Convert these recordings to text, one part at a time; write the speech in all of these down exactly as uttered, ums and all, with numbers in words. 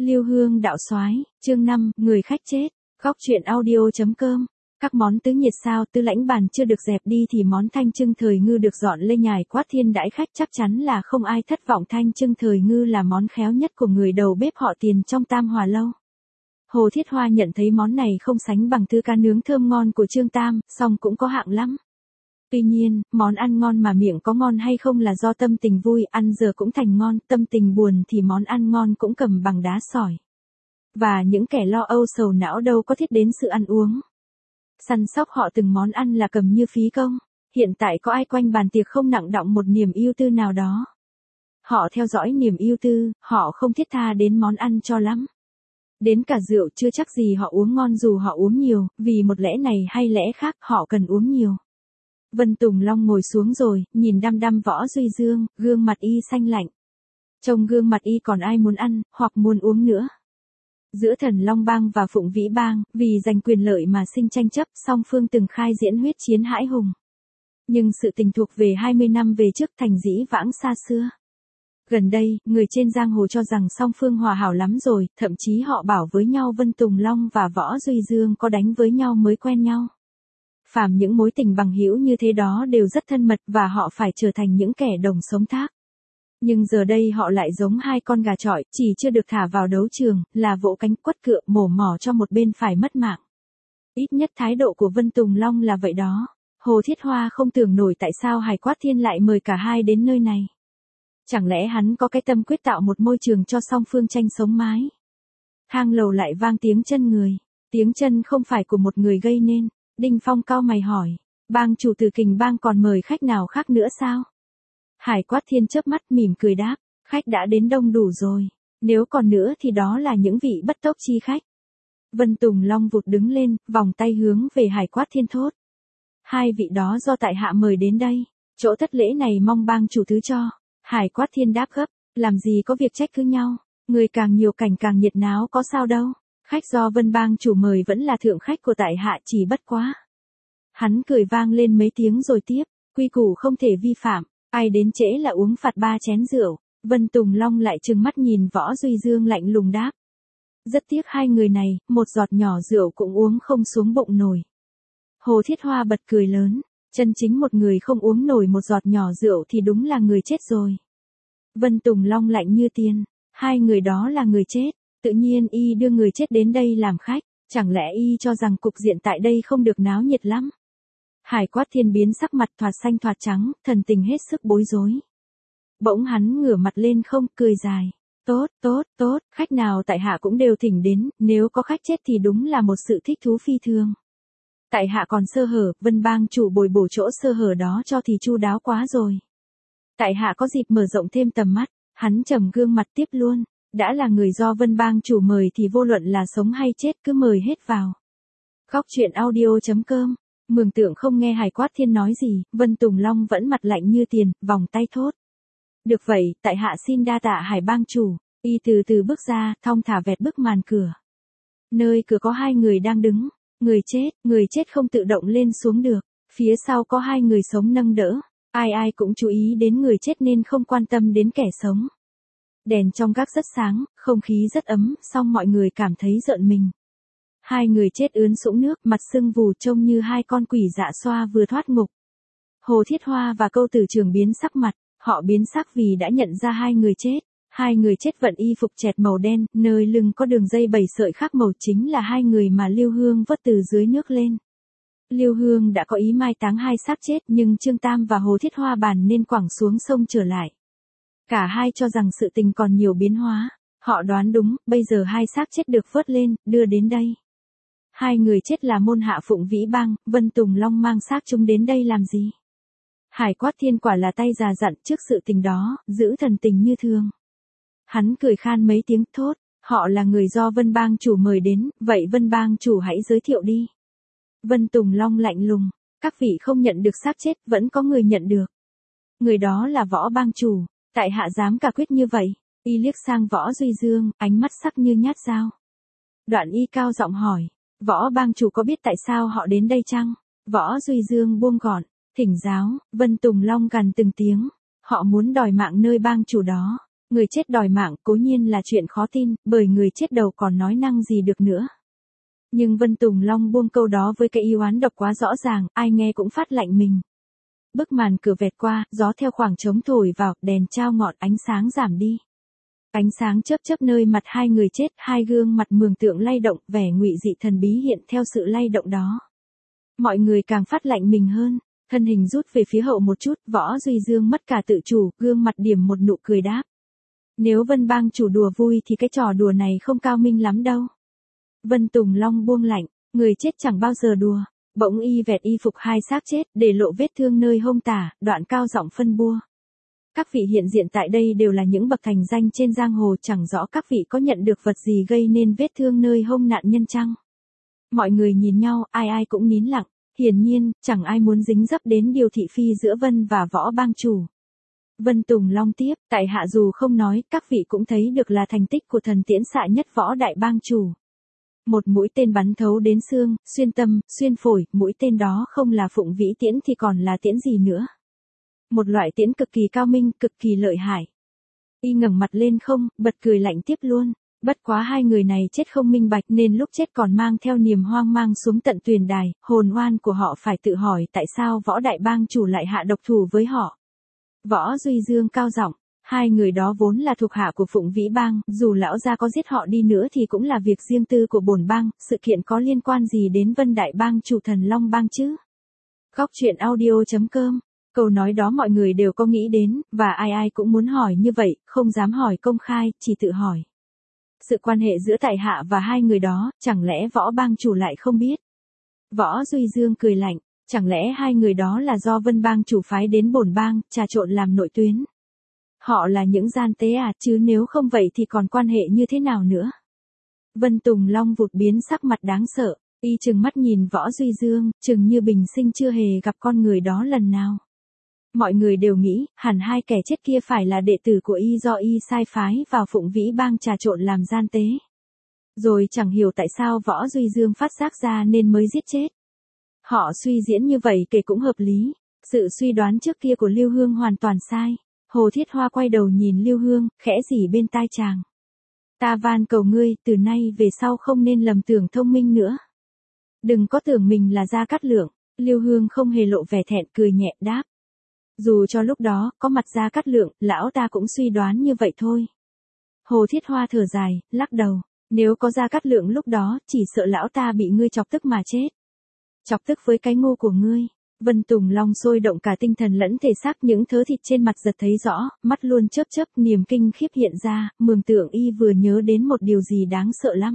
Liêu Hương đạo soái, chương năm, người khách chết. Góc truyện audio chấm com. Các món tứ nhiệt sao tư lãnh bàn chưa được dẹp đi thì món thanh trưng thời ngư được dọn lên nhài quát thiên đãi khách, chắc chắn là không ai thất vọng. Thanh trưng thời ngư là món khéo nhất của người đầu bếp họ Tiền trong Tam Hòa lâu. Hồ Thiết Hoa nhận thấy món này không sánh bằng tư cá nướng thơm ngon của Trương Tam, song cũng có hạng lắm. Tuy nhiên, món ăn ngon mà miệng có ngon hay không là do tâm tình vui, ăn giờ cũng thành ngon, tâm tình buồn thì món ăn ngon cũng cầm bằng đá sỏi. Và những kẻ lo âu sầu não đâu có thiết đến sự ăn uống. Săn sóc họ từng món ăn là cầm như phí công. Hiện tại có ai quanh bàn tiệc không nặng đọng một niềm ưu tư nào đó. Họ theo dõi niềm ưu tư, họ không thiết tha đến món ăn cho lắm. Đến cả rượu chưa chắc gì họ uống ngon dù họ uống nhiều, vì một lẽ này hay lẽ khác họ cần uống nhiều. Vân Tùng Long ngồi xuống rồi, nhìn đăm đăm Võ Duy Dương, gương mặt y xanh lạnh. Trong gương mặt y còn ai muốn ăn, hoặc muốn uống nữa. Giữa Thần Long Bang và Phụng Vĩ Bang, vì giành quyền lợi mà sinh tranh chấp, song phương từng khai diễn huyết chiến hãi hùng. Nhưng sự tình thuộc về hai mươi năm về trước, thành dĩ vãng xa xưa. Gần đây, người trên giang hồ cho rằng song phương hòa hảo lắm rồi, thậm chí họ bảo với nhau Vân Tùng Long và Võ Duy Dương có đánh với nhau mới quen nhau. Phàm những mối tình bằng hữu như thế đó đều rất thân mật và họ phải trở thành những kẻ đồng sống thác. Nhưng giờ đây họ lại giống hai con gà chọi, chỉ chưa được thả vào đấu trường, là vỗ cánh quất cựa mổ mỏ cho một bên phải mất mạng. Ít nhất thái độ của Vân Tùng Long là vậy đó. Hồ Thiết Hoa không tưởng nổi tại sao Hải Quát Thiên lại mời cả hai đến nơi này. Chẳng lẽ hắn có cái tâm quyết tạo một môi trường cho song phương tranh sống mái. Thang lầu lại vang tiếng chân người. Tiếng chân không phải của một người gây nên. Đinh Phong cau mày hỏi, bang chủ từ Kình Bang còn mời khách nào khác nữa sao? Hải Quát Thiên chớp mắt mỉm cười đáp, khách đã đến đông đủ rồi, nếu còn nữa thì đó là những vị bất tốc chi khách. Vân Tùng Long vụt đứng lên, vòng tay hướng về Hải Quát Thiên thốt. Hai vị đó do tại hạ mời đến đây, chỗ thất lễ này mong bang chủ thứ cho. Hải Quát Thiên đáp gấp, làm gì có việc trách cứ nhau, người càng nhiều cảnh càng nhiệt náo có sao đâu. Khách do Vân bang chủ mời vẫn là thượng khách của tại hạ, chỉ bất quá. Hắn cười vang lên mấy tiếng rồi tiếp, quy củ không thể vi phạm, ai đến trễ là uống phạt ba chén rượu. Vân Tùng Long lại trừng mắt nhìn Võ Duy Dương lạnh lùng đáp. Rất tiếc hai người này, một giọt nhỏ rượu cũng uống không xuống bụng nổi. Hồ Thiết Hoa bật cười lớn, chân chính một người không uống nổi một giọt nhỏ rượu thì đúng là người chết rồi. Vân Tùng Long lạnh như tiền, hai người đó là người chết. Tự nhiên y đưa người chết đến đây làm khách, chẳng lẽ y cho rằng cục diện tại đây không được náo nhiệt lắm. Hải Quát Thiên biến sắc mặt thoạt xanh thoạt trắng, thần tình hết sức bối rối. Bỗng hắn ngửa mặt lên không, cười dài. Tốt, tốt, tốt, khách nào tại hạ cũng đều thỉnh đến, nếu có khách chết thì đúng là một sự thích thú phi thường. Tại hạ còn sơ hở, Vân bang chủ bồi bổ chỗ sơ hở đó cho thì chu đáo quá rồi. Tại hạ có dịp mở rộng thêm tầm mắt, hắn trầm gương mặt tiếp luôn. Đã là người do Vân bang chủ mời thì vô luận là sống hay chết cứ mời hết vào. Góc truyện audio chấm com. Mường tượng không nghe Hải Quát Thiên nói gì, Vân Tùng Long vẫn mặt lạnh như tiền, vòng tay thốt. Được vậy, tại hạ xin đa tạ Hải bang chủ. Y từ từ bước ra, thong thả vẹt bức màn cửa. Nơi cửa có hai người đang đứng. Người chết, người chết không tự động lên xuống được. Phía sau có hai người sống nâng đỡ. Ai ai cũng chú ý đến người chết nên không quan tâm đến kẻ sống. Đèn trong gác rất sáng, không khí rất ấm, song mọi người cảm thấy rợn mình. Hai người chết ướn sũng nước, mặt sưng vù trông như hai con quỷ dạ xoa vừa thoát ngục. Hồ Thiết Hoa và Câu Tử Trường biến sắc mặt, họ biến sắc vì đã nhận ra hai người chết. Hai người chết vận y phục chẹt màu đen, nơi lưng có đường dây bảy sợi khác màu chính là hai người mà Liêu Hương vớt từ dưới nước lên. Liêu Hương đã có ý mai táng hai xác chết nhưng Trương Tam và Hồ Thiết Hoa bàn nên quẳng xuống sông trở lại. Cả hai cho rằng sự tình còn nhiều biến hóa, họ đoán đúng, bây giờ hai xác chết được vớt lên, đưa đến đây. Hai người chết là môn hạ Phụng Vĩ Bang, Vân Tùng Long mang xác chúng đến đây làm gì? Hải Quát Thiên quả là tay già dặn trước sự tình đó, giữ thần tình như thường. Hắn cười khan mấy tiếng thốt, họ là người do Vân bang chủ mời đến, vậy Vân bang chủ hãy giới thiệu đi. Vân Tùng Long lạnh lùng, các vị không nhận được xác chết, vẫn có người nhận được. Người đó là Võ bang chủ. Tại hạ dám cả quyết như vậy. Y liếc sang Võ Duy Dương, ánh mắt sắc như nhát dao. Đoạn y cao giọng hỏi, Võ bang chủ có biết tại sao họ đến đây chăng? Võ Duy Dương buông gọn, thỉnh giáo. Vân Tùng Long gằn từng tiếng, họ muốn đòi mạng nơi bang chủ đó. Người chết đòi mạng cố nhiên là chuyện khó tin, bởi người chết đầu còn nói năng gì được nữa. Nhưng Vân Tùng Long buông câu đó với cái ý oán độc quá rõ ràng, ai nghe cũng phát lạnh mình. Bức màn cửa vẹt qua, gió theo khoảng trống thổi vào, đèn trao ngọn ánh sáng giảm đi. Ánh sáng chớp chớp nơi mặt hai người chết, hai gương mặt mường tượng lay động, vẻ ngụy dị thần bí hiện theo sự lay động đó. Mọi người càng phát lạnh mình hơn, thân hình rút về phía hậu một chút, Võ Duy Dương mất cả tự chủ, gương mặt điểm một nụ cười đáp. Nếu Vân bang chủ đùa vui thì cái trò đùa này không cao minh lắm đâu. Vân Tùng Long buông lạnh, người chết chẳng bao giờ đùa. Bỗng y vẹt y phục hai xác chết, để lộ vết thương nơi hông tả, đoạn cao giọng phân bua. Các vị hiện diện tại đây đều là những bậc thành danh trên giang hồ, chẳng rõ các vị có nhận được vật gì gây nên vết thương nơi hông nạn nhân chăng? Mọi người nhìn nhau, ai ai cũng nín lặng, hiển nhiên, chẳng ai muốn dính dấp đến điều thị phi giữa Vân và Võ bang chủ. Vân Tùng Long tiếp, tại hạ dù không nói, các vị cũng thấy được là thành tích của thần tiễn xạ nhất Võ đại bang chủ. Một mũi tên bắn thấu đến xương, xuyên tâm, xuyên phổi, mũi tên đó không là phụng vĩ tiễn thì còn là tiễn gì nữa. Một loại tiễn cực kỳ cao minh, cực kỳ lợi hại. Y ngẩng mặt lên không, bật cười lạnh tiếp luôn. Bất quá hai người này chết không minh bạch nên lúc chết còn mang theo niềm hoang mang xuống tận tuyền đài, hồn oan của họ phải tự hỏi tại sao Võ đại bang chủ lại hạ độc thủ với họ. Võ Duy Dương cao giọng, hai người đó vốn là thuộc hạ của Phụng Vĩ bang, dù lão gia có giết họ đi nữa thì cũng là việc riêng tư của bổn bang, sự kiện có liên quan gì đến Vân đại bang chủ Thần Long bang chứ? Góc truyện audio chấm com. Câu nói đó mọi người đều có nghĩ đến, và ai ai cũng muốn hỏi như vậy, không dám hỏi công khai, chỉ tự hỏi. Sự quan hệ giữa tại hạ và hai người đó, chẳng lẽ Võ bang chủ lại không biết? Võ Duy Dương cười lạnh, chẳng lẽ hai người đó là do Vân bang chủ phái đến bổn bang, trà trộn làm nội tuyến? Họ là những gian tế à, chứ nếu không vậy thì còn quan hệ như thế nào nữa? Vân Tùng Long vụt biến sắc mặt đáng sợ, y chừng mắt nhìn Võ Duy Dương, chừng như bình sinh chưa hề gặp con người đó lần nào. Mọi người đều nghĩ, hẳn hai kẻ chết kia phải là đệ tử của y do y sai phái vào Phụng Vĩ bang trà trộn làm gian tế. Rồi chẳng hiểu tại sao Võ Duy Dương phát giác ra nên mới giết chết. Họ suy diễn như vậy kể cũng hợp lý, sự suy đoán trước kia của Lưu Hương hoàn toàn sai. Hồ Thiết Hoa quay đầu nhìn Lưu Hương, khẽ rỉ bên tai chàng. Ta van cầu ngươi, từ nay về sau không nên lầm tưởng thông minh nữa. Đừng có tưởng mình là Gia Cát Lượng. Lưu Hương không hề lộ vẻ thẹn, cười nhẹ đáp. Dù cho lúc đó, có mặt Gia Cát Lượng, lão ta cũng suy đoán như vậy thôi. Hồ Thiết Hoa thở dài, lắc đầu. Nếu có Gia Cát Lượng lúc đó, chỉ sợ lão ta bị ngươi chọc tức mà chết. Chọc tức với cái ngu của ngươi. Vân Tùng Long sôi động cả tinh thần lẫn thể xác, những thớ thịt trên mặt giật thấy rõ, mắt luôn chớp chớp, niềm kinh khiếp hiện ra, mường tượng y vừa nhớ đến một điều gì đáng sợ lắm.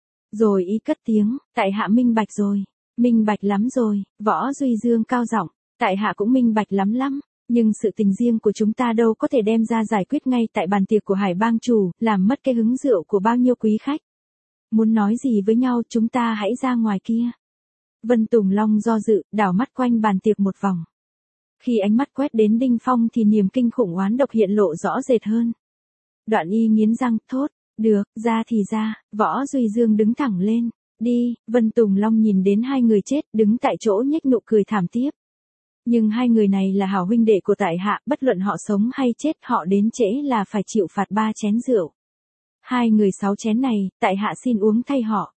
Rồi y cất tiếng, tại hạ minh bạch rồi, minh bạch lắm rồi. Võ Duy Dương cao giọng, tại hạ cũng minh bạch lắm lắm, nhưng sự tình riêng của chúng ta đâu có thể đem ra giải quyết ngay tại bàn tiệc của Hải bang chủ, làm mất cái hứng rượu của bao nhiêu quý khách. Muốn nói gì với nhau chúng ta hãy ra ngoài kia. Vân Tùng Long do dự, đảo mắt quanh bàn tiệc một vòng. Khi ánh mắt quét đến Đinh Phong thì niềm kinh khủng oán độc hiện lộ rõ rệt hơn. Đoạn y nghiến răng, thốt, được, ra thì ra. Võ Duy Dương đứng thẳng lên, đi. Vân Tùng Long nhìn đến hai người chết, đứng tại chỗ nhếch nụ cười thảm tiếp. Nhưng hai người này là hảo huynh đệ của tại hạ, bất luận họ sống hay chết, họ đến trễ là phải chịu phạt ba chén rượu. Hai người sáu chén này, tại hạ xin uống thay họ.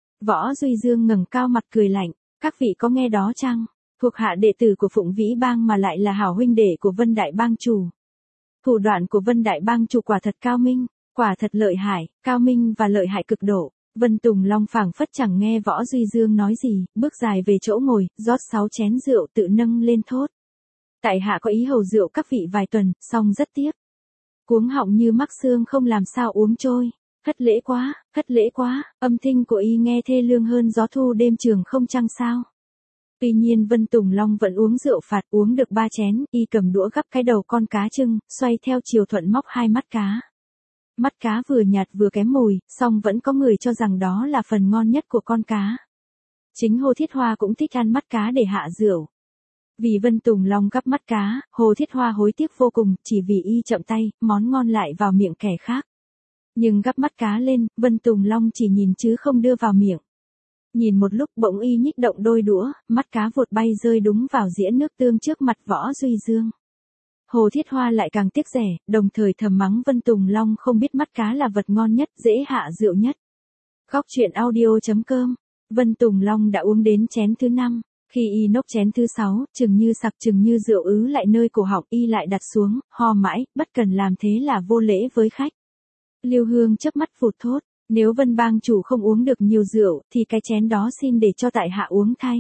Võ Duy Dương ngẩng cao mặt cười lạnh, các vị có nghe đó chăng? Thuộc hạ đệ tử của Phụng Vĩ bang mà lại là hảo huynh đệ của Vân đại bang chủ. Thủ đoạn của Vân đại bang chủ quả thật cao minh, quả thật lợi hại, cao minh và lợi hại cực độ. Vân Tùng Long phảng phất chẳng nghe Võ Duy Dương nói gì, bước dài về chỗ ngồi, rót sáu chén rượu tự nâng lên thốt. Tại hạ có ý hầu rượu các vị vài tuần, song rất tiếc. Cuống họng như mắc xương không làm sao uống trôi. Thất lễ quá, thất lễ quá, âm thanh của y nghe thê lương hơn gió thu đêm trường không chăng sao. Tuy nhiên Vân Tùng Long vẫn uống rượu phạt, uống được ba chén, y cầm đũa gắp cái đầu con cá trưng, xoay theo chiều thuận móc hai mắt cá. Mắt cá vừa nhạt vừa kém mùi, song vẫn có người cho rằng đó là phần ngon nhất của con cá. Chính Hồ Thiết Hoa cũng thích ăn mắt cá để hạ rượu. Vì Vân Tùng Long gắp mắt cá, Hồ Thiết Hoa hối tiếc vô cùng, chỉ vì y chậm tay, món ngon lại vào miệng kẻ khác. Nhưng gắp mắt cá lên, Vân Tùng Long chỉ nhìn chứ không đưa vào miệng. Nhìn một lúc bỗng y nhích động đôi đũa, mắt cá vụt bay rơi đúng vào dĩa nước tương trước mặt Võ Duy Dương. Hồ Thiết Hoa lại càng tiếc rẻ, đồng thời thầm mắng Vân Tùng Long không biết mắt cá là vật ngon nhất, dễ hạ rượu nhất. Góc truyện audio.com. Vân Tùng Long đã uống đến chén thứ năm. Khi y nốc chén thứ sáu, chừng như sặc chừng như rượu ứ lại nơi cổ họng, y lại đặt xuống, ho mãi, bất cần làm thế là vô lễ với khách. Lưu Hương chớp mắt phụt thốt, nếu Vân bang chủ không uống được nhiều rượu, thì cái chén đó xin để cho tại hạ uống thay.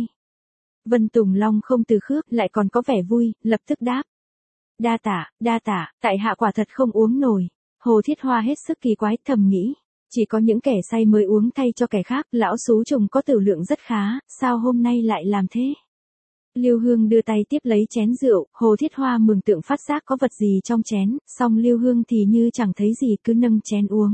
Vân Tùng Long không từ khước, lại còn có vẻ vui, lập tức đáp. Đa tả, đa tả, tại hạ quả thật không uống nổi. Hồ Thiết Hoa hết sức kỳ quái, thầm nghĩ. Chỉ có những kẻ say mới uống thay cho kẻ khác, lão xú trùng có tử lượng rất khá, sao hôm nay lại làm thế? Lưu Hương đưa tay tiếp lấy chén rượu, Hồ Thiết Hoa mường tượng phát giác có vật gì trong chén, song Lưu Hương thì như chẳng thấy gì cứ nâng chén uống.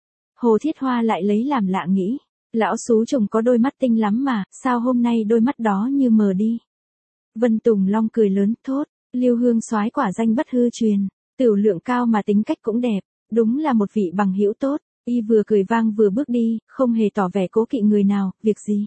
Hồ Thiết Hoa lại lấy làm lạ nghĩ, lão xú trùng có đôi mắt tinh lắm mà, sao hôm nay đôi mắt đó như mờ đi? Vân Tùng Long cười lớn thốt, Lưu Hương soái quả danh bất hư truyền, tửu lượng cao mà tính cách cũng đẹp, đúng là một vị bằng hữu tốt. Y vừa cười vang vừa bước đi, không hề tỏ vẻ cố kỵ người nào, việc gì.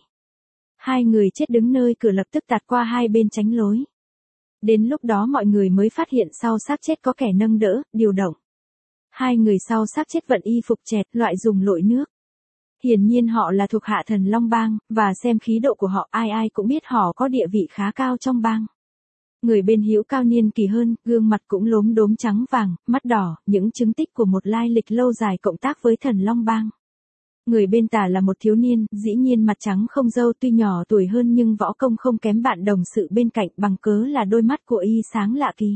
Hai người chết đứng nơi cửa lập tức tạt qua hai bên tránh lối. Đến lúc đó mọi người mới phát hiện sau xác chết có kẻ nâng đỡ, điều động. Hai người sau xác chết vận y phục chẹt, loại dùng lội nước. Hiển nhiên họ là thuộc hạ Thần Long Bang, và xem khí độ của họ ai ai cũng biết họ có địa vị khá cao trong bang. Người bên hữu cao niên kỳ hơn, gương mặt cũng lốm đốm trắng vàng, mắt đỏ, những chứng tích của một lai lịch lâu dài cộng tác với Thần Long Bang. Người bên tả là một thiếu niên, dĩ nhiên mặt trắng không râu, tuy nhỏ tuổi hơn nhưng võ công không kém bạn đồng sự bên cạnh, bằng cớ là đôi mắt của y sáng lạ kỳ.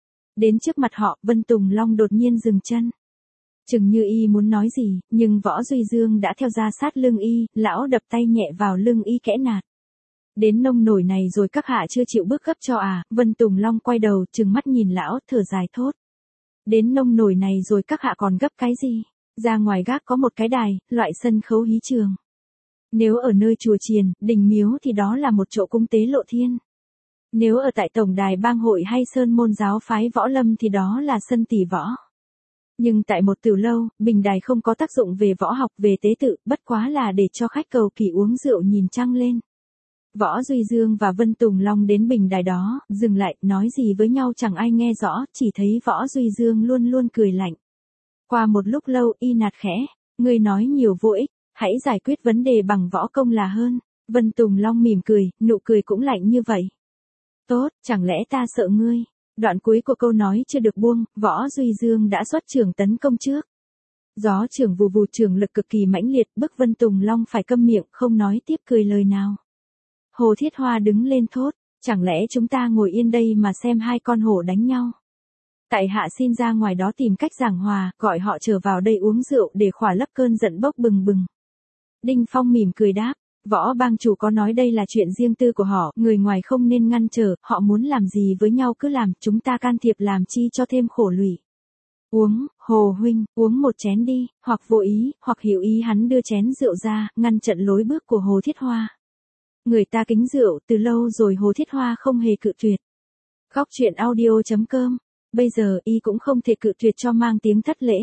Đến trước mặt họ, Vân Tùng Long đột nhiên dừng chân. Chừng như y muốn nói gì, nhưng Võ Duy Dương đã theo ra sát lưng y, lão đập tay nhẹ vào lưng y kẽ nạt. Đến nông nổi này rồi các hạ chưa chịu bước gấp cho à? Vân Tùng Long quay đầu, trừng mắt nhìn lão, thở dài thốt. Đến nông nổi này rồi các hạ còn gấp cái gì? Ra ngoài gác có một cái đài, loại sân khấu hí trường. Nếu ở nơi chùa chiền, đình miếu thì đó là một chỗ cung tế lộ thiên. Nếu ở tại tổng đài bang hội hay sơn môn giáo phái võ lâm thì đó là sân tỷ võ. Nhưng tại một tiểu lâu, bình đài không có tác dụng về võ học, về tế tự, bất quá là để cho khách cầu kỳ uống rượu nhìn trăng lên. Võ Duy Dương và Vân Tùng Long đến bình đài đó, dừng lại, nói gì với nhau chẳng ai nghe rõ, chỉ thấy Võ Duy Dương luôn luôn cười lạnh. Qua một lúc lâu, y nạt khẽ, ngươi nói nhiều vô ích, hãy giải quyết vấn đề bằng võ công là hơn. Vân Tùng Long mỉm cười, nụ cười cũng lạnh như vậy. Tốt, chẳng lẽ ta sợ ngươi? Đoạn cuối của câu nói chưa được buông, Võ Duy Dương đã xuất trường tấn công trước. Gió trường vù vù, trường lực cực kỳ mãnh liệt, bức Vân Tùng Long phải câm miệng, không nói tiếp cười lời nào. Hồ Thiết Hoa đứng lên thốt, chẳng lẽ chúng ta ngồi yên đây mà xem hai con hổ đánh nhau? Tại hạ xin ra ngoài đó tìm cách giảng hòa, gọi họ trở vào đây uống rượu để khỏa lấp cơn giận bốc bừng bừng. Đinh Phong mỉm cười đáp, Võ bang chủ có nói đây là chuyện riêng tư của họ, người ngoài không nên ngăn trở, họ muốn làm gì với nhau cứ làm, chúng ta can thiệp làm chi cho thêm khổ lụy. Uống, Hồ huynh, uống một chén đi, hoặc vô ý, hoặc hiểu ý. Hắn đưa chén rượu ra, ngăn chặn lối bước của Hồ Thiết Hoa. Người ta kính rượu từ lâu rồi, Hồ Thiết Hoa không hề cự tuyệt. Góc truyện audio.com. Bây giờ y cũng không thể cự tuyệt cho mang tiếng thất lễ.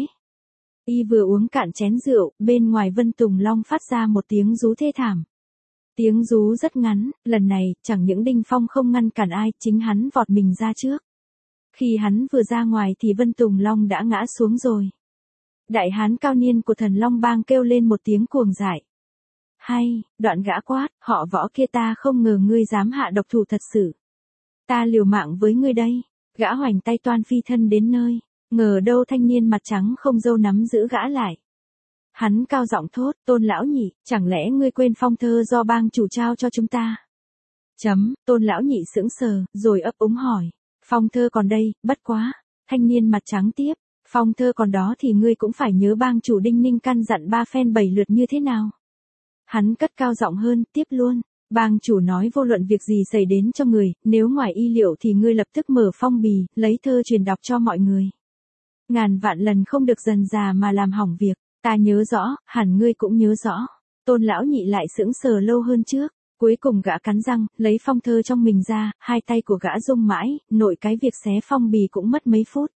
Y vừa uống cạn chén rượu, bên ngoài Vân Tùng Long phát ra một tiếng rú thê thảm. Tiếng rú rất ngắn, lần này, chẳng những Đinh Phong không ngăn cản ai, chính hắn vọt mình ra trước. Khi hắn vừa ra ngoài thì Vân Tùng Long đã ngã xuống rồi. Đại hán cao niên của Thần Long Bang kêu lên một tiếng cuồng dại. Hay, đoạn gã quát, họ Võ kia, ta không ngờ ngươi dám hạ độc thủ thật sự. Ta liều mạng với ngươi đây. Gã hoành tay toan phi thân đến nơi, ngờ đâu thanh niên mặt trắng không râu nắm giữ gã lại. Hắn cao giọng thốt, Tôn lão nhị, chẳng lẽ ngươi quên phong thơ do bang chủ trao cho chúng ta? Chấm, Tôn lão nhị sững sờ, rồi ấp úng hỏi, phong thơ còn đây, bất quá. Thanh niên mặt trắng tiếp, phong thơ còn đó thì ngươi cũng phải nhớ bang chủ Đinh Ninh căn dặn ba phen bảy lượt như thế nào. Hắn cất cao giọng hơn, tiếp luôn. Bang chủ nói vô luận việc gì xảy đến cho người, nếu ngoài y liệu thì ngươi lập tức mở phong bì, lấy thơ truyền đọc cho mọi người. Ngàn vạn lần không được dần già mà làm hỏng việc, ta nhớ rõ, hẳn ngươi cũng nhớ rõ. Tôn lão nhị lại sững sờ lâu hơn trước, cuối cùng gã cắn răng, lấy phong thơ trong mình ra, hai tay của gã rung mãi, nội cái việc xé phong bì cũng mất mấy phút.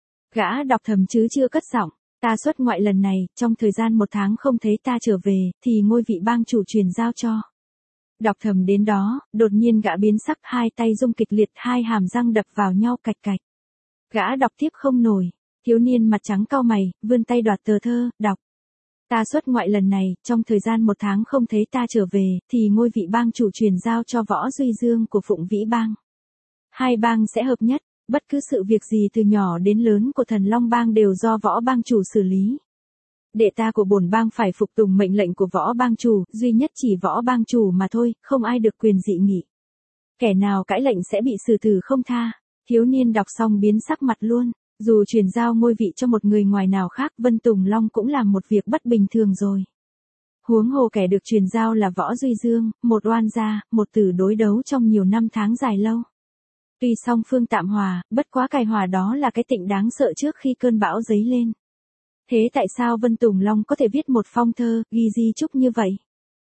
Gã đọc thầm chứ chưa cất giọng, ta xuất ngoại lần này, trong thời gian một tháng không thấy ta trở về, thì ngôi vị bang chủ truyền giao cho. Đọc thầm đến đó, đột nhiên gã biến sắc, hai tay rung kịch liệt, hai hàm răng đập vào nhau cạch cạch. Gã đọc tiếp không nổi. Thiếu niên mặt trắng cau mày, vươn tay đoạt tờ thơ, đọc. Ta xuất ngoại lần này, trong thời gian một tháng không thấy ta trở về, thì ngôi vị bang chủ truyền giao cho Võ Duy Dương của Phụng Vĩ Bang. Hai bang sẽ hợp nhất, bất cứ sự việc gì từ nhỏ đến lớn của Thần Long Bang đều do Võ bang chủ xử lý. Đệ ta của bổn bang phải phục tùng mệnh lệnh của Võ bang chủ, duy nhất chỉ Võ bang chủ mà thôi, không ai được quyền dị nghị. Kẻ nào cãi lệnh sẽ bị xử tử không tha. Thiếu niên đọc xong biến sắc mặt luôn. Dù truyền giao ngôi vị cho một người ngoài nào khác, Vân Tùng Long cũng làm một việc bất bình thường rồi. Huống hồ kẻ được truyền giao là Võ Duy Dương, một oan gia, một tử đối đấu trong nhiều năm tháng dài lâu. Tuy song phương tạm hòa, bất quá cài hòa đó là cái tịnh đáng sợ trước khi cơn bão dấy lên. Thế tại sao Vân Tùng Long có thể viết một phong thơ, ghi di chúc như vậy?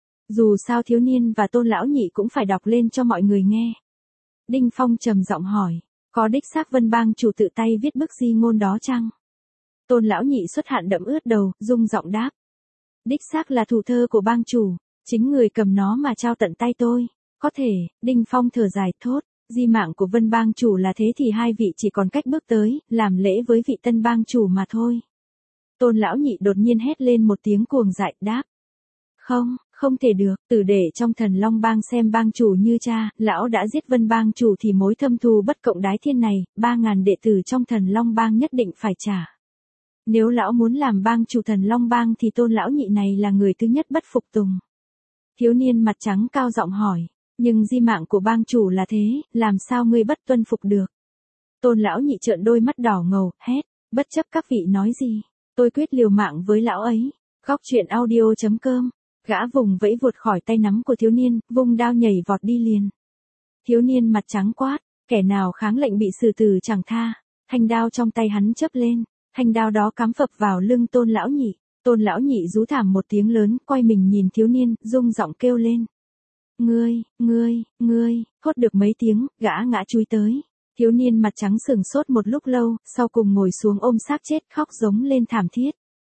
Dù sao thiếu niên và Tôn lão nhị cũng phải đọc lên cho mọi người nghe. Đinh Phong trầm giọng hỏi. Có đích xác Vân bang chủ tự tay viết bức di ngôn đó chăng? Tôn lão nhị xuất hạn đẫm ướt đầu, rung giọng đáp. Đích xác là thủ thơ của bang chủ, chính người cầm nó mà trao tận tay tôi. Có thể, Đinh Phong thở dài thốt, di mạng của Vân bang chủ là thế thì hai vị chỉ còn cách bước tới, làm lễ với vị tân bang chủ mà thôi. Tôn lão nhị đột nhiên hét lên một tiếng cuồng dại đáp. Không, không thể được, tử để trong Thần Long Bang xem bang chủ như cha, lão đã giết Vân bang chủ thì mối thâm thù bất cộng đái thiên này, ba ngàn đệ tử trong Thần Long Bang nhất định phải trả. Nếu lão muốn làm bang chủ Thần Long Bang thì Tôn lão nhị này là người thứ nhất bất phục tùng. Thiếu niên mặt trắng cao giọng hỏi, nhưng di mạng của bang chủ là thế, làm sao ngươi bất tuân phục được? Tôn lão nhị trợn đôi mắt đỏ ngầu, hét, bất chấp các vị nói gì, tôi quyết liều mạng với lão ấy. Góc truyện audio chấm com. Gã vùng vẫy vụt khỏi tay nắm của thiếu niên, vung đao nhảy vọt đi liền. Thiếu niên mặt trắng quát, kẻ nào kháng lệnh bị xử tử chẳng tha. Thanh đao trong tay hắn chớp lên, thanh đao đó cắm phập vào lưng Tôn lão nhị. Tôn lão nhị rú thảm một tiếng lớn, quay mình nhìn thiếu niên, rung giọng kêu lên. Ngươi, ngươi, ngươi, hốt được mấy tiếng, gã ngã chúi tới. Thiếu niên mặt trắng sừng sốt một lúc lâu, sau cùng ngồi xuống ôm xác chết khóc giống lên thảm thiết.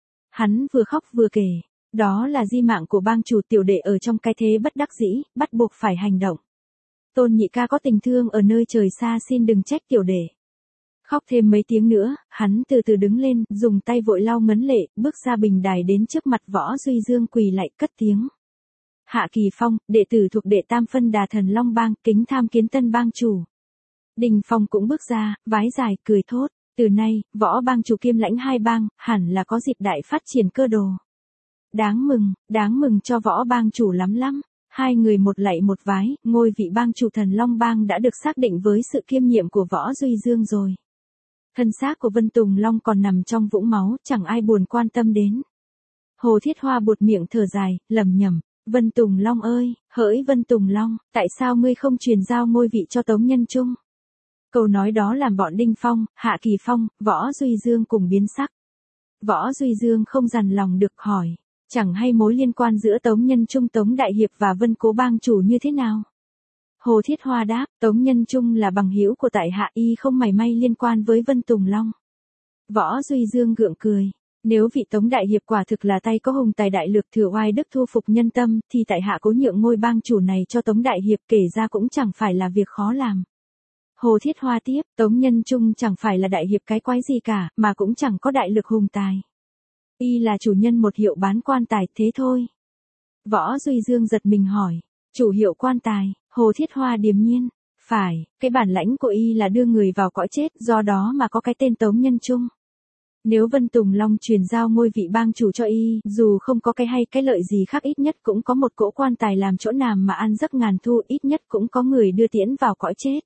Hắn vừa khóc vừa kể. Đó là di mạng của bang chủ, tiểu đệ ở trong cái thế bất đắc dĩ, bắt buộc phải hành động. Tôn nhị ca có tình thương ở nơi trời xa, xin đừng trách tiểu đệ. Khóc thêm mấy tiếng nữa, hắn từ từ đứng lên, dùng tay vội lau ngấn lệ, bước ra bình đài đến trước mặt Võ Duy Dương quỳ lạy cất tiếng. Hạ Kỳ Phong, đệ tử thuộc đệ tam phân đà Thần Long Bang, kính tham kiến tân bang chủ. Đinh Phong cũng bước ra, vái dài, cười thốt. Từ nay, Võ bang chủ kiêm lãnh hai bang, hẳn là có dịp đại phát triển cơ đồ. Đáng mừng, đáng mừng cho Võ bang chủ lắm lắm. Hai người một lạy một vái, ngôi vị bang chủ Thần Long Bang đã được xác định với sự kiêm nhiệm của Võ Duy Dương rồi. Thân xác của Vân Tùng Long còn nằm trong vũng máu, chẳng ai buồn quan tâm đến. Hồ Thiết Hoa buột miệng thở dài, lẩm nhẩm, Vân Tùng Long ơi, hỡi Vân Tùng Long, tại sao ngươi không truyền giao ngôi vị cho Tống Nhân Trung? Câu nói đó làm bọn Đinh Phong, Hạ Kỳ Phong, Võ Duy Dương cùng biến sắc. Võ Duy Dương không dằn lòng được hỏi, chẳng hay mối liên quan giữa Tống Nhân Trung, Tống Đại Hiệp và Vân Cố bang chủ như thế nào? Hồ Thiết Hoa đáp, Tống Nhân Trung là bằng hữu của tại hạ, y không mảy may liên quan với Vân Tùng Long. Võ Duy Dương gượng cười, nếu vị Tống Đại Hiệp quả thực là tay có hùng tài đại lược, thừa oai đức thu phục nhân tâm, thì tại hạ cố nhượng ngôi bang chủ này cho Tống Đại Hiệp, kể ra cũng chẳng phải là việc khó làm. Hồ Thiết Hoa tiếp, Tống Nhân Trung chẳng phải là đại hiệp cái quái gì cả, mà cũng chẳng có đại lực hùng tài. Y là chủ nhân một hiệu bán quan tài, thế thôi. Võ Duy Dương giật mình hỏi, chủ hiệu quan tài? Hồ Thiết Hoa điềm nhiên, phải, cái bản lãnh của y là đưa người vào cõi chết, do đó mà có cái tên Tống Nhân Trung. Nếu Vân Tùng Long truyền giao ngôi vị bang chủ cho y, dù không có cái hay cái lợi gì khác, ít nhất cũng có một cỗ quan tài làm chỗ nằm mà ăn giấc ngàn thu, ít nhất cũng có người đưa tiễn vào cõi chết.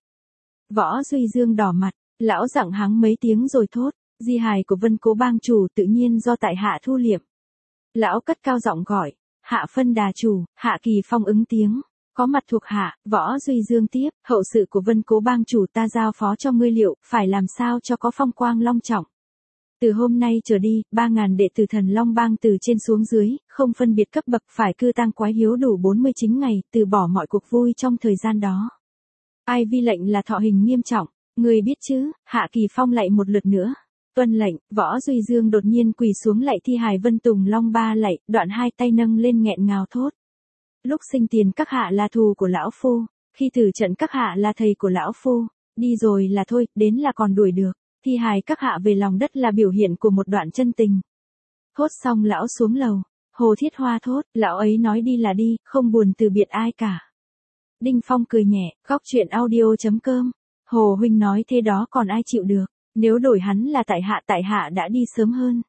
Võ Duy Dương đỏ mặt, lão giọng hắng mấy tiếng rồi thốt, di hài của Vân Cố bang chủ tự nhiên do tại hạ thu liệm. Lão cất cao giọng gọi, Hạ phân đà chủ. Hạ Kỳ Phong ứng tiếng, có mặt thuộc hạ. Võ Duy Dương tiếp, hậu sự của Vân Cố bang chủ ta giao phó cho ngươi liệu, phải làm sao cho có phong quang long trọng. Từ hôm nay trở đi, ba ngàn đệ tử Thần Long Bang từ trên xuống dưới, không phân biệt cấp bậc, phải cư tang quái hiếu đủ bốn mươi chín ngày, từ bỏ mọi cuộc vui trong thời gian đó. Ai vi lệnh là thọ hình nghiêm trọng, người biết chứ? Hạ Kỳ Phong lạy một lượt nữa. Tuân lệnh. Võ Duy Dương đột nhiên quỳ xuống lạy thi hài Vân Tùng Long ba lạy, đoạn hai tay nâng lên nghẹn ngào thốt. Lúc sinh tiền các hạ là thù của lão phu, khi tử trận các hạ là thầy của lão phu, đi rồi là thôi, đến là còn đuổi được. Thi hài các hạ về lòng đất là biểu hiện của một đoạn chân tình. Thốt xong lão xuống lầu. Hồ Thiết Hoa thốt, lão ấy nói đi là đi, không buồn từ biệt ai cả. Đinh Phong cười nhẹ, góc chuyện audio chấm com. Hồ huynh nói thế đó còn ai chịu được, nếu đổi hắn là tại hạ tại hạ đã đi sớm hơn.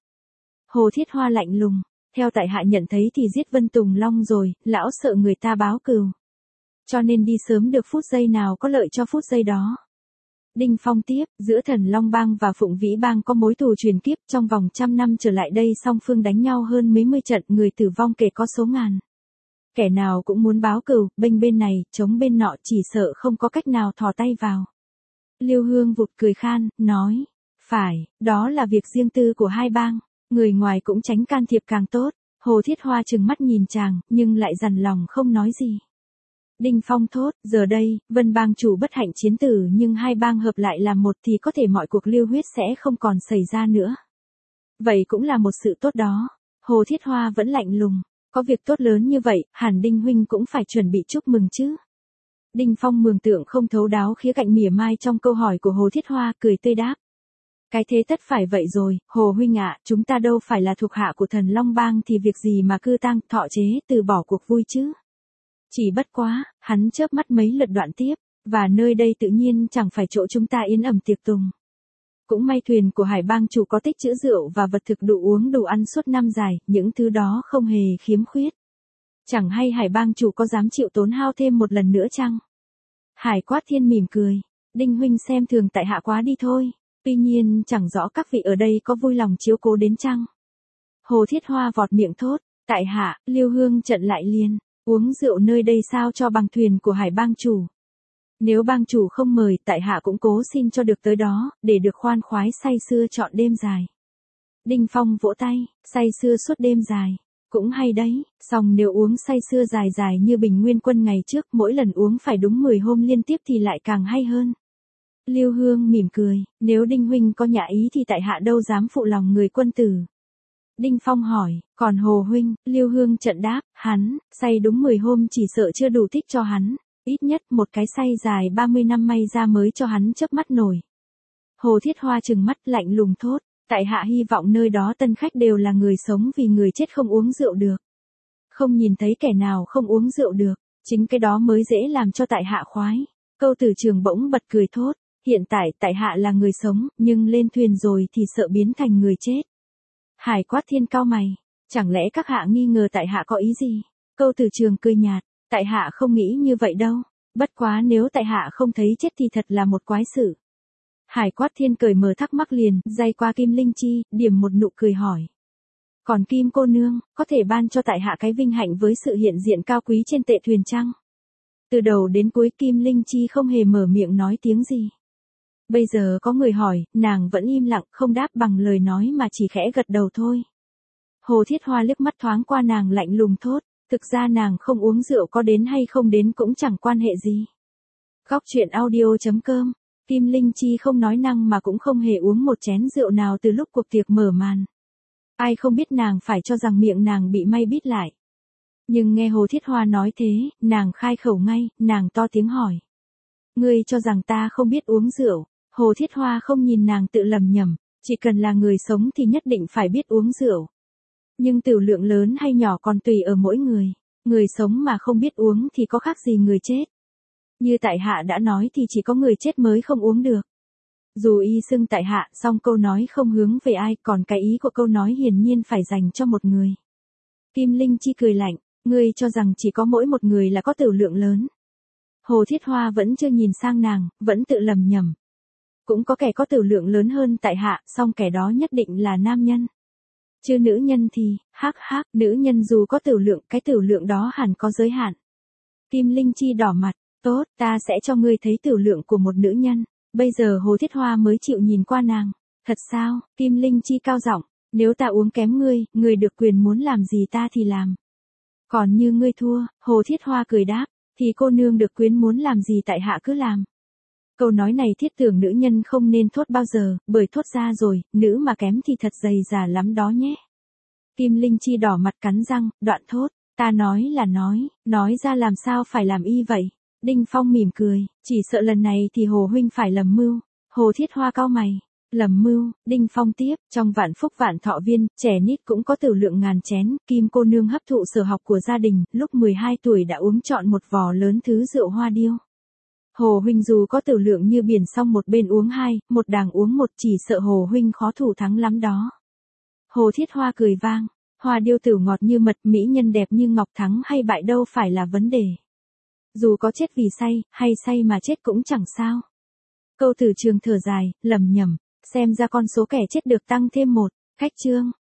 Hồ Thiết Hoa lạnh lùng, theo tại hạ nhận thấy thì giết Vân Tùng Long rồi, lão sợ người ta báo cừu. Cho nên đi sớm được phút giây nào có lợi cho phút giây đó. Đinh Phong tiếp, giữa Thần Long Bang và Phụng Vĩ Bang có mối thù truyền kiếp, trong vòng trăm năm trở lại đây song phương đánh nhau hơn mấy mươi trận, người tử vong kể có số ngàn. Kẻ nào cũng muốn báo cừu, bênh bên này, chống bên nọ, chỉ sợ không có cách nào thò tay vào. Liêu Hương vụt cười khan, nói, phải, đó là việc riêng tư của hai bang, người ngoài cũng tránh can thiệp càng tốt. Hồ Thiết Hoa trừng mắt nhìn chàng, nhưng lại dằn lòng không nói gì. Đinh Phong thốt, giờ đây, Vân bang chủ bất hạnh chiến tử nhưng hai bang hợp lại làm một thì có thể mọi cuộc lưu huyết sẽ không còn xảy ra nữa. Vậy cũng là một sự tốt đó. Hồ Thiết Hoa vẫn lạnh lùng, có việc tốt lớn như vậy, hẳn Đinh huynh cũng phải chuẩn bị chúc mừng chứ. Đinh Phong mường tượng không thấu đáo khía cạnh mỉa mai trong câu hỏi của Hồ Thiết Hoa, cười tươi đáp. Cái thế tất phải vậy rồi, Hồ huynh ạ, chúng ta đâu phải là thuộc hạ của Thần Long Bang thì việc gì mà cư tang thọ chế từ bỏ cuộc vui chứ. Chỉ bất quá, hắn chớp mắt mấy lượt đoạn tiếp, và nơi đây tự nhiên chẳng phải chỗ chúng ta yên ẩm tiệc tùng. Cũng may thuyền của Hải bang chủ có tích trữ rượu và vật thực đủ uống đủ ăn suốt năm dài, những thứ đó không hề khiếm khuyết. Chẳng hay Hải bang chủ có dám chịu tốn hao thêm một lần nữa chăng? Hải Quát Thiên mỉm cười, Đinh huynh xem thường tại hạ quá đi thôi, tuy nhiên chẳng rõ các vị ở đây có vui lòng chiếu cố đến chăng? Hồ Thiết Hoa vọt miệng thốt, tại hạ, Liêu Hương trận lại liền. Uống rượu nơi đây sao cho bằng thuyền của Hải bang chủ. Nếu bang chủ không mời, tại hạ cũng cố xin cho được tới đó, để được khoan khoái say sưa trọn đêm dài. Đinh Phong vỗ tay, say sưa suốt đêm dài. Cũng hay đấy, song nếu uống say sưa dài dài như Bình Nguyên Quân ngày trước, mỗi lần uống phải đúng mười hôm liên tiếp thì lại càng hay hơn. Liêu Hương mỉm cười, nếu Đinh huynh có nhã ý thì tại hạ đâu dám phụ lòng người quân tử. Đinh Phong hỏi, còn Hồ huynh, Liêu Hương trận đáp, hắn, say đúng mười hôm chỉ sợ chưa đủ thích cho hắn, ít nhất một cái say dài ba mươi năm may ra mới cho hắn chớp mắt nổi. Hồ Thiết Hoa trừng mắt lạnh lùng thốt, tại hạ hy vọng nơi đó tân khách đều là người sống vì người chết không uống rượu được. Không nhìn thấy kẻ nào không uống rượu được, chính cái đó mới dễ làm cho tại hạ khoái. Câu tử trường bỗng bật cười thốt, hiện tại tại hạ là người sống, nhưng lên thuyền rồi thì sợ biến thành người chết. Hải Quát Thiên cao mày, chẳng lẽ các hạ nghi ngờ tại hạ có ý gì? Câu tử trường cười nhạt, tại hạ không nghĩ như vậy đâu, bất quá nếu tại hạ không thấy chết thì thật là một quái sự. Hải Quát Thiên cởi mở thắc mắc liền, day qua Kim Linh Chi, điểm một nụ cười hỏi. Còn Kim cô nương, có thể ban cho tại hạ cái vinh hạnh với sự hiện diện cao quý trên tệ thuyền chăng? Từ đầu đến cuối Kim Linh Chi không hề mở miệng nói tiếng gì. Bây giờ có người hỏi, nàng vẫn im lặng, không đáp bằng lời nói mà chỉ khẽ gật đầu thôi. Hồ Thiết Hoa liếc mắt thoáng qua nàng lạnh lùng thốt, thực ra nàng không uống rượu có đến hay không đến cũng chẳng quan hệ gì. Góc chuyện audio chấm com, Kim Linh Chi không nói năng mà cũng không hề uống một chén rượu nào từ lúc cuộc tiệc mở màn. Ai không biết nàng phải cho rằng miệng nàng bị may bít lại. Nhưng nghe Hồ Thiết Hoa nói thế, nàng khai khẩu ngay, nàng to tiếng hỏi. Ngươi cho rằng ta không biết uống rượu? Hồ Thiết Hoa không nhìn nàng tự lầm nhầm, chỉ cần là người sống thì nhất định phải biết uống rượu. Nhưng tửu lượng lớn hay nhỏ còn tùy ở mỗi người, người sống mà không biết uống thì có khác gì người chết. Như tại hạ đã nói thì chỉ có người chết mới không uống được. Dù y xưng tại hạ, song câu nói không hướng về ai, còn cái ý của câu nói hiển nhiên phải dành cho một người. Kim Linh Chi cười lạnh, ngươi cho rằng chỉ có mỗi một người là có tửu lượng lớn. Hồ Thiết Hoa vẫn chưa nhìn sang nàng, vẫn tự lầm nhầm. Cũng có kẻ có tửu lượng lớn hơn tại hạ, song kẻ đó nhất định là nam nhân. Chứ nữ nhân thì, hắc hắc, nữ nhân dù có tửu lượng, cái tửu lượng đó hẳn có giới hạn. Kim Linh Chi đỏ mặt, tốt, ta sẽ cho ngươi thấy tửu lượng của một nữ nhân. Bây giờ Hồ Thiết Hoa mới chịu nhìn qua nàng. Thật sao? Kim Linh Chi cao giọng, nếu ta uống kém ngươi, ngươi được quyền muốn làm gì ta thì làm. Còn như ngươi thua, Hồ Thiết Hoa cười đáp, thì cô nương được quyền muốn làm gì tại hạ cứ làm. Câu nói này thiết tưởng nữ nhân không nên thốt bao giờ, bởi thốt ra rồi, nữ mà kém thì thật dày dà lắm đó nhé. Kim Linh Chi đỏ mặt cắn răng, đoạn thốt, ta nói là nói, nói ra làm sao phải làm y vậy. Đinh Phong mỉm cười, chỉ sợ lần này thì Hồ huynh phải lầm mưu. Hồ Thiết Hoa cau mày, Lầm mưu, Đinh Phong tiếp, trong vạn phúc vạn thọ viên, trẻ nít cũng có tử lượng ngàn chén, Kim cô nương hấp thụ sở học của gia đình, lúc mười hai tuổi đã uống trọn một vò lớn thứ rượu hoa điêu. Hồ huynh dù có tử lượng như biển song một bên uống hai, một đàng uống một, chỉ sợ Hồ huynh khó thủ thắng lắm đó. Hồ Thiết Hoa cười vang, hoa điêu tử ngọt như mật, mỹ nhân đẹp như ngọc, thắng hay bại đâu phải là vấn đề. Dù có chết vì say, hay say mà chết cũng chẳng sao. Câu Tử Trường thở dài, lầm nhầm, xem ra con số kẻ chết được tăng thêm một. Khách trương.